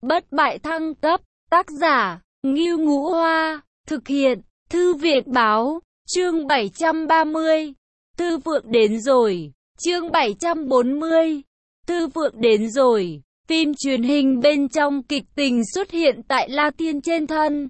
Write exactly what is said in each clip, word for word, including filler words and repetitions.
bất bại thăng cấp, tác giả, Ngưu Ngũ Hoa, thực hiện, Thư viện báo, chương bảy trăm ba mươi, Thư Vượng đến rồi, chương bảy trăm bốn mươi, Thư Vượng đến rồi, phim truyền hình bên trong kịch tình xuất hiện tại La Thiên trên thân.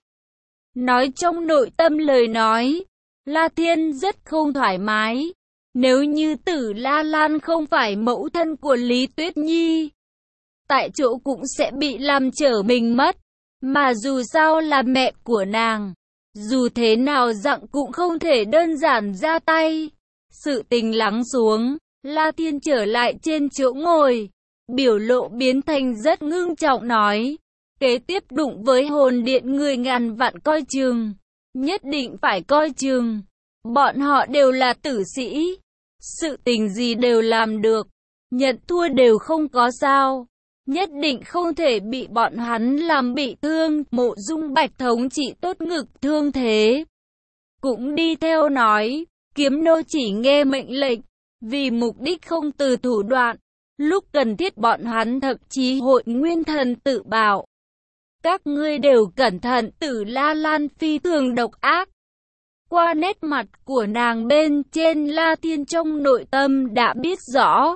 Nói trong nội tâm lời nói, La Thiên rất không thoải mái. Nếu như Tử La Lan không phải mẫu thân của Lý Tuyết Nhi, tại chỗ cũng sẽ bị làm trở mình mất. Mà dù sao là mẹ của nàng, dù thế nào dặn cũng không thể đơn giản ra tay. Sự tình lắng xuống, La Thiên trở lại trên chỗ ngồi, biểu lộ biến thành rất ngưng trọng nói. Kế tiếp đụng với hồn điện người ngàn vạn coi chừng, nhất định phải coi chừng. Bọn họ đều là tử sĩ, sự tình gì đều làm được, nhận thua đều không có sao. Nhất định không thể bị bọn hắn làm bị thương. Mộ Dung Bạch thống trị tốt ngực thương thế, cũng đi theo nói, kiếm nô chỉ nghe mệnh lệnh, vì mục đích không từ thủ đoạn. Lúc cần thiết bọn hắn thậm chí hội nguyên thần tự bảo. Các ngươi đều cẩn thận. Tử La Lan phi thường độc ác. Qua nét mặt của nàng bên trên, La Thiên trong nội tâm đã biết rõ.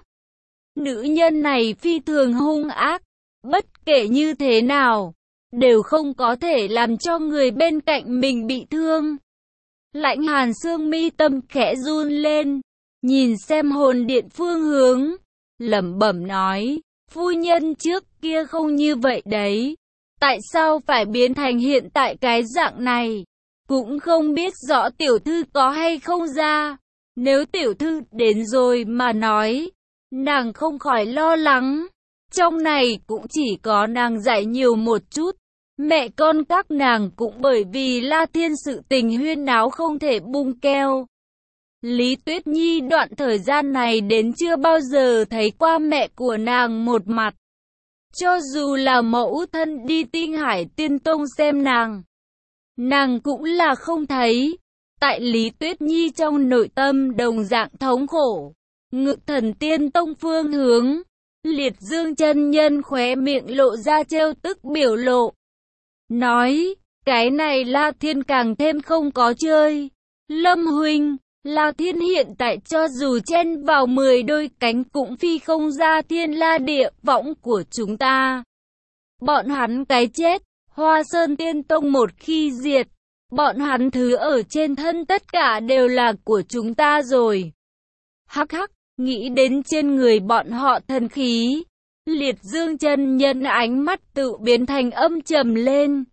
Nữ nhân này phi thường hung ác, bất kể như thế nào, đều không có thể làm cho người bên cạnh mình bị thương. Lãnh Hàn Sương mi tâm khẽ run lên, nhìn xem hồn điện phương hướng, lẩm bẩm nói, phu nhân trước kia không như vậy đấy, tại sao phải biến thành hiện tại cái dạng này? Cũng không biết rõ tiểu thư có hay không ra. Nếu tiểu thư đến rồi mà nói, nàng không khỏi lo lắng. Trong này cũng chỉ có nàng giải nhiều một chút. Mẹ con các nàng cũng bởi vì La Thiên sự tình huyên náo không thể bung keo. Lý Tuyết Nhi đoạn thời gian này đến chưa bao giờ thấy qua mẹ của nàng một mặt. Cho dù là mẫu thân đi Tinh Hải Tiên Tông xem nàng, nàng cũng là không thấy. Tại Lý Tuyết Nhi trong nội tâm đồng dạng thống khổ. Ngự Thần Tiên Tông phương hướng, Liệt Dương chân nhân khóe miệng lộ ra trêu tức biểu lộ, nói, cái này La Thiên càng thêm không có chơi. Lâm huynh, La Thiên hiện tại cho dù chen vào mười đôi cánh cũng phi không ra thiên la địa võng của chúng ta. Bọn hắn cái chết, Hoa Sơn Tiên Tông một khi diệt, bọn hắn thứ ở trên thân tất cả đều là của chúng ta rồi. Hắc hắc, nghĩ đến trên người bọn họ thần khí, Liệt Dương chân nhân ánh mắt tự biến thành âm trầm lên.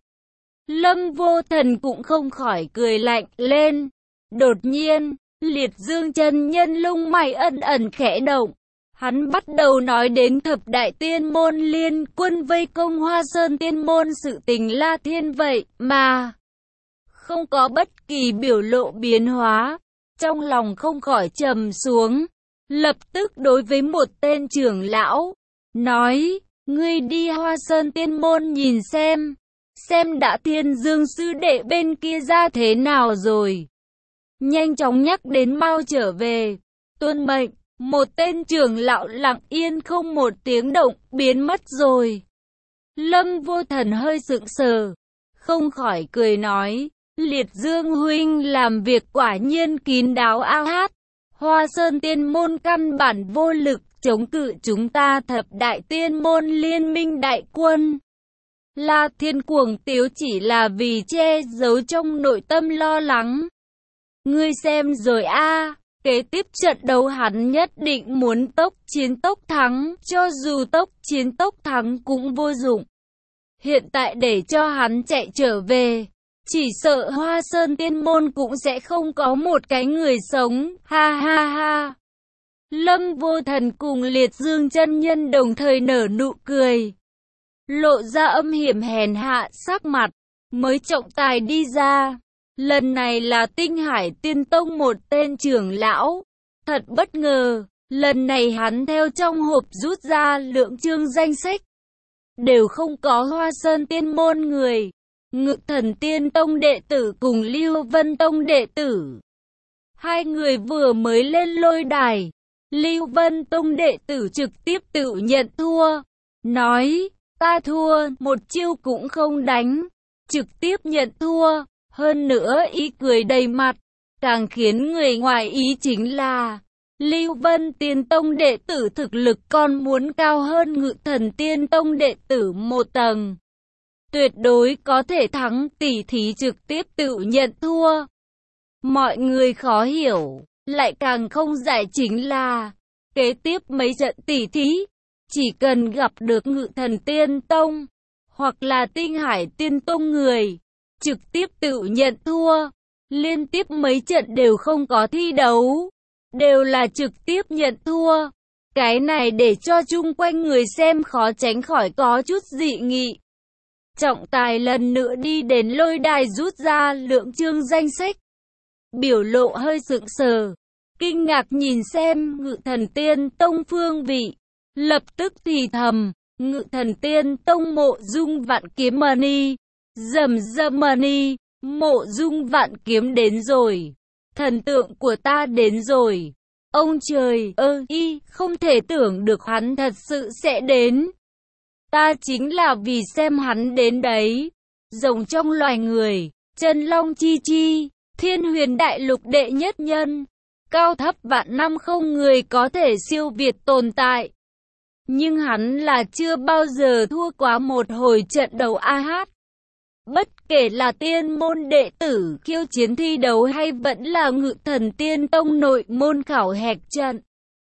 Lâm Vô Thần cũng không khỏi cười lạnh lên. Đột nhiên, Liệt Dương chân nhân lông mày ẩn ẩn khẽ động. Hắn bắt đầu nói đến thập đại tiên môn liên quân vây công Hoa Sơn Tiên môn sự tình La Thiên vậy mà không có bất kỳ biểu lộ biến hóa. Trong lòng không khỏi trầm xuống, lập tức đối với một tên trưởng lão nói, ngươi đi Hoa Sơn Tiên môn nhìn xem, xem đã Thiên Dương sư đệ bên kia ra thế nào rồi. Nhanh chóng nhắc đến mau trở về. Tuân mệnh. Một tên trưởng lão lặng yên không một tiếng động biến mất rồi. Lâm Vô Thần hơi sững sờ, không khỏi cười nói, Liệt Dương huynh làm việc quả nhiên kín đáo a hát. Hoa Sơn Tiên môn căn bản vô lực chống cự chúng ta thập đại tiên môn liên minh đại quân. La Thiên cuồng tiếu chỉ là vì che giấu trong nội tâm lo lắng. Ngươi xem rồi a, kế tiếp trận đấu hắn nhất định muốn tốc chiến tốc thắng, cho dù tốc chiến tốc thắng cũng vô dụng. Hiện tại để cho hắn chạy trở về, chỉ sợ Hoa Sơn Tiên môn cũng sẽ không có một cái người sống, ha ha ha. Lâm Vô Thần cùng Liệt Dương chân nhân đồng thời nở nụ cười, lộ ra âm hiểm hèn hạ sắc mặt, mới trọng tài đi ra. Lần này là Tinh Hải Tiên Tông một tên trưởng lão. Thật bất ngờ, lần này hắn theo trong hộp rút ra lượng chương danh sách, đều không có Hoa Sơn Tiên môn người. Ngự Thần Tiên Tông đệ tử cùng Lưu Vân Tông đệ tử, hai người vừa mới lên lôi đài, Lưu Vân Tông đệ tử trực tiếp tự nhận thua, nói, Ta thua, một chiêu cũng không đánh, trực tiếp nhận thua, hơn nữa ý cười đầy mặt. Càng khiến người ngoài ý chính là, Lưu Vân Tiên Tông đệ tử thực lực còn muốn cao hơn Ngự Thần Tiên Tông đệ tử một tầng. Tuyệt đối có thể thắng, tỷ thí trực tiếp tự nhận thua. Mọi người khó hiểu, lại càng không giải chính là, kế tiếp mấy trận tỷ thí, chỉ cần gặp được Ngự Thần Tiên Tông, hoặc là Tinh Hải Tiên Tông người, trực tiếp tự nhận thua. Liên tiếp mấy trận đều không có thi đấu, đều là trực tiếp nhận thua. Cái này để cho chung quanh người xem khó tránh khỏi có chút dị nghị. Trọng tài lần nữa đi đến lôi đài rút ra lượng chương danh sách. Biểu lộ hơi sững sờ, kinh ngạc nhìn xem Ngự Thần Tiên Tông phương vị. Lập tức thì thầm, Ngự Thần Tiên Tông Mộ Dung Vạn Kiếm Mani, rầm rầm Mani, Mộ Dung Vạn Kiếm đến rồi. Thần tượng của ta đến rồi. Ông trời ơi, y, không thể tưởng được hắn thật sự sẽ đến. Ta chính là vì xem hắn đến đấy. Rồng trong loài người, chân long chi chi, thiên huyền đại lục đệ nhất nhân. Cao thấp vạn năm không người có thể siêu việt tồn tại. Nhưng hắn là chưa bao giờ thua quá một hồi trận đấu a hát. Bất kể là tiên môn đệ tử khiêu chiến thi đấu hay vẫn là Ngự Thần Tiên Tông nội môn khảo hạch trận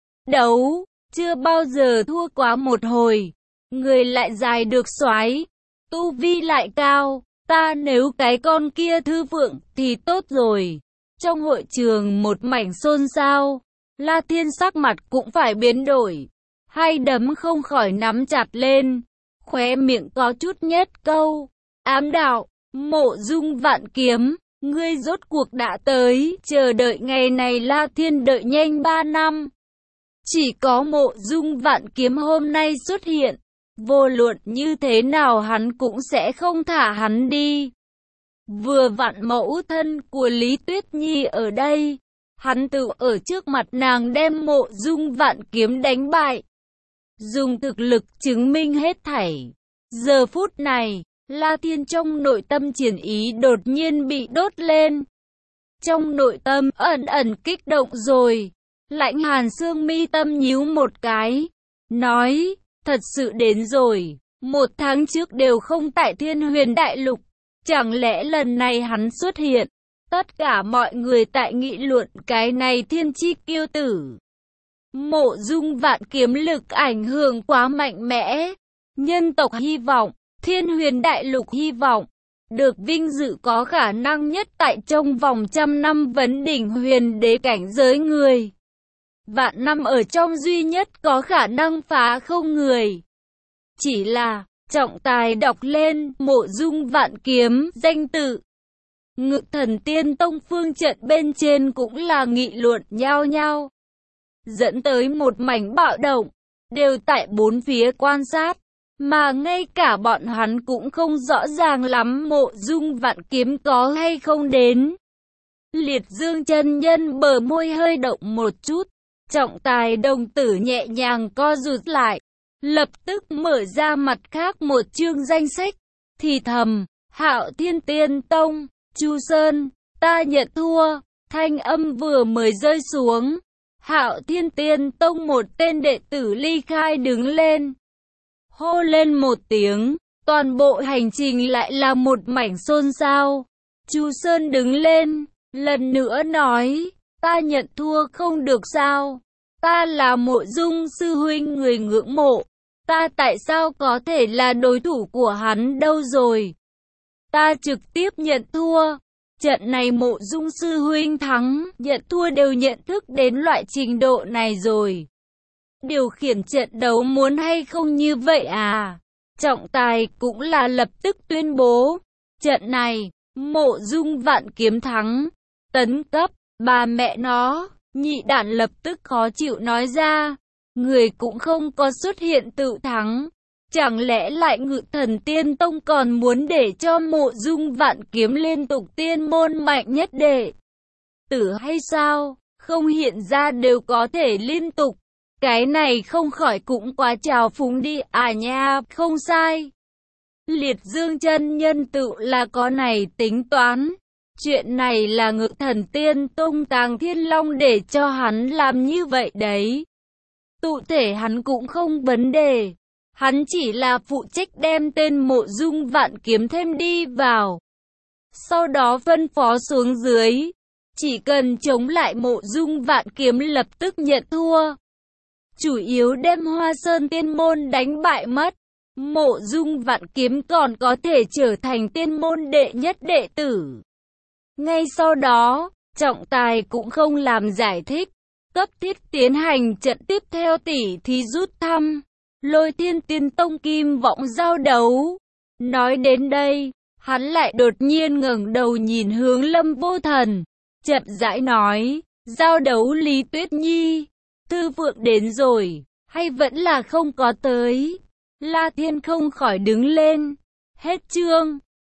đấu, chưa bao giờ thua quá một hồi. Người lại dài được soái, tu vi lại cao, ta nếu cái con kia thư vượng thì tốt rồi. Trong hội trường một mảnh xôn xao, La Thiên sắc mặt cũng phải biến đổi, hai đấm không khỏi nắm chặt lên, khóe miệng có chút nhếch câu. Ám đạo, Mộ Dung Vạn Kiếm, ngươi rốt cuộc đã tới, chờ đợi ngày này La Thiên đợi nhanh ba năm. Chỉ có Mộ Dung Vạn Kiếm hôm nay xuất hiện, vô luận như thế nào hắn cũng sẽ không thả hắn đi. Vừa vặn mẫu thân của Lý Tuyết Nhi ở đây, hắn tự ở trước mặt nàng đem Mộ Dung Vạn Kiếm đánh bại. Dùng thực lực chứng minh hết thảy. Giờ phút này, La Thiên trong nội tâm chiến ý đột nhiên bị đốt lên. Trong nội tâm ẩn ẩn kích động rồi. Lãnh Hàn Sương mi tâm nhíu một cái, nói, thật sự đến rồi. Một tháng trước đều không tại Thiên Huyền Đại Lục, chẳng lẽ lần này hắn xuất hiện? Tất cả mọi người tại nghị luận cái này thiên chi kiêu tử. Mộ Dung Vạn Kiếm lực ảnh hưởng quá mạnh mẽ. Nhân tộc hy vọng, Thiên Huyền Đại Lục hy vọng, được vinh dự có khả năng nhất tại trong vòng trăm năm vấn đỉnh huyền đế cảnh giới người. Vạn năm ở trong duy nhất có khả năng phá không người. Chỉ là, trọng tài đọc lên Mộ Dung Vạn Kiếm danh tự. Ngự Thần Tiên Tông phương trận bên trên cũng là nghị luận nhao nhao, dẫn tới một mảnh bạo động, đều tại bốn phía quan sát. Mà ngay cả bọn hắn cũng không rõ ràng lắm Mộ Dung Vạn Kiếm có hay không đến. Liệt Dương chân nhân bờ môi hơi động một chút, trọng tài đồng tử nhẹ nhàng co rụt lại, lập tức mở ra mặt khác một chương danh sách, thì thầm, Hạo Thiên Tiên Tông, Chu Sơn, ta nhận thua. Thanh âm vừa mới rơi xuống, Hạo Thiên Tiên Tông một tên đệ tử ly khai đứng lên, hô lên một tiếng, toàn bộ hành trình lại là một mảnh xôn xao. Chu Sơn đứng lên, lần nữa nói, ta nhận thua không được sao? Ta là Mộ Dung sư huynh người ngưỡng mộ, ta tại sao có thể là đối thủ của hắn đâu rồi? Ta trực tiếp nhận thua. Trận này Mộ Dung sư huynh thắng, nhận thua đều nhận thức đến loại trình độ này rồi. Điều khiển trận đấu muốn hay không như vậy à? Trọng tài cũng là lập tức tuyên bố, trận này, Mộ Dung Vạn Kiếm thắng, tấn cấp, bà mẹ nó, nhị đản lập tức khó chịu nói ra, người cũng không có xuất hiện tự thắng. Chẳng lẽ lại Ngự Thần Tiên Tông còn muốn để cho Mộ Dung Vạn Kiếm liên tục tiên môn mạnh nhất đệ tử hay sao? Không hiện ra đều có thể liên tục. Cái này không khỏi cũng quá trào phúng đi à nha, không sai. Liệt Dương chân nhân tự là có này tính toán. Chuyện này là Ngự Thần Tiên Tông Tàng Thiên Long để cho hắn làm như vậy đấy. Cụ thể hắn cũng không vấn đề. Hắn chỉ là phụ trách đem tên Mộ Dung Vạn Kiếm thêm đi vào. Sau đó phân phó xuống dưới. Chỉ cần chống lại Mộ Dung Vạn Kiếm lập tức nhận thua. Chủ yếu đem Hoa Sơn Tiên Môn đánh bại mất. Mộ Dung Vạn Kiếm còn có thể trở thành tiên môn đệ nhất đệ tử. Ngay sau đó, trọng tài cũng không làm giải thích. Cấp thiết tiến hành trận tiếp theo tỉ thí rút thăm. Lôi Thiên Tiên Tông Kim Vọng giao đấu. Nói đến đây, hắn lại đột nhiên ngẩng đầu nhìn hướng Lâm Vô Thần. Chậm rãi nói, giao đấu Lý Tuyết Nhi. Thư Vượng đến rồi, hay vẫn là không có tới? La Thiên không khỏi đứng lên. Hết chương.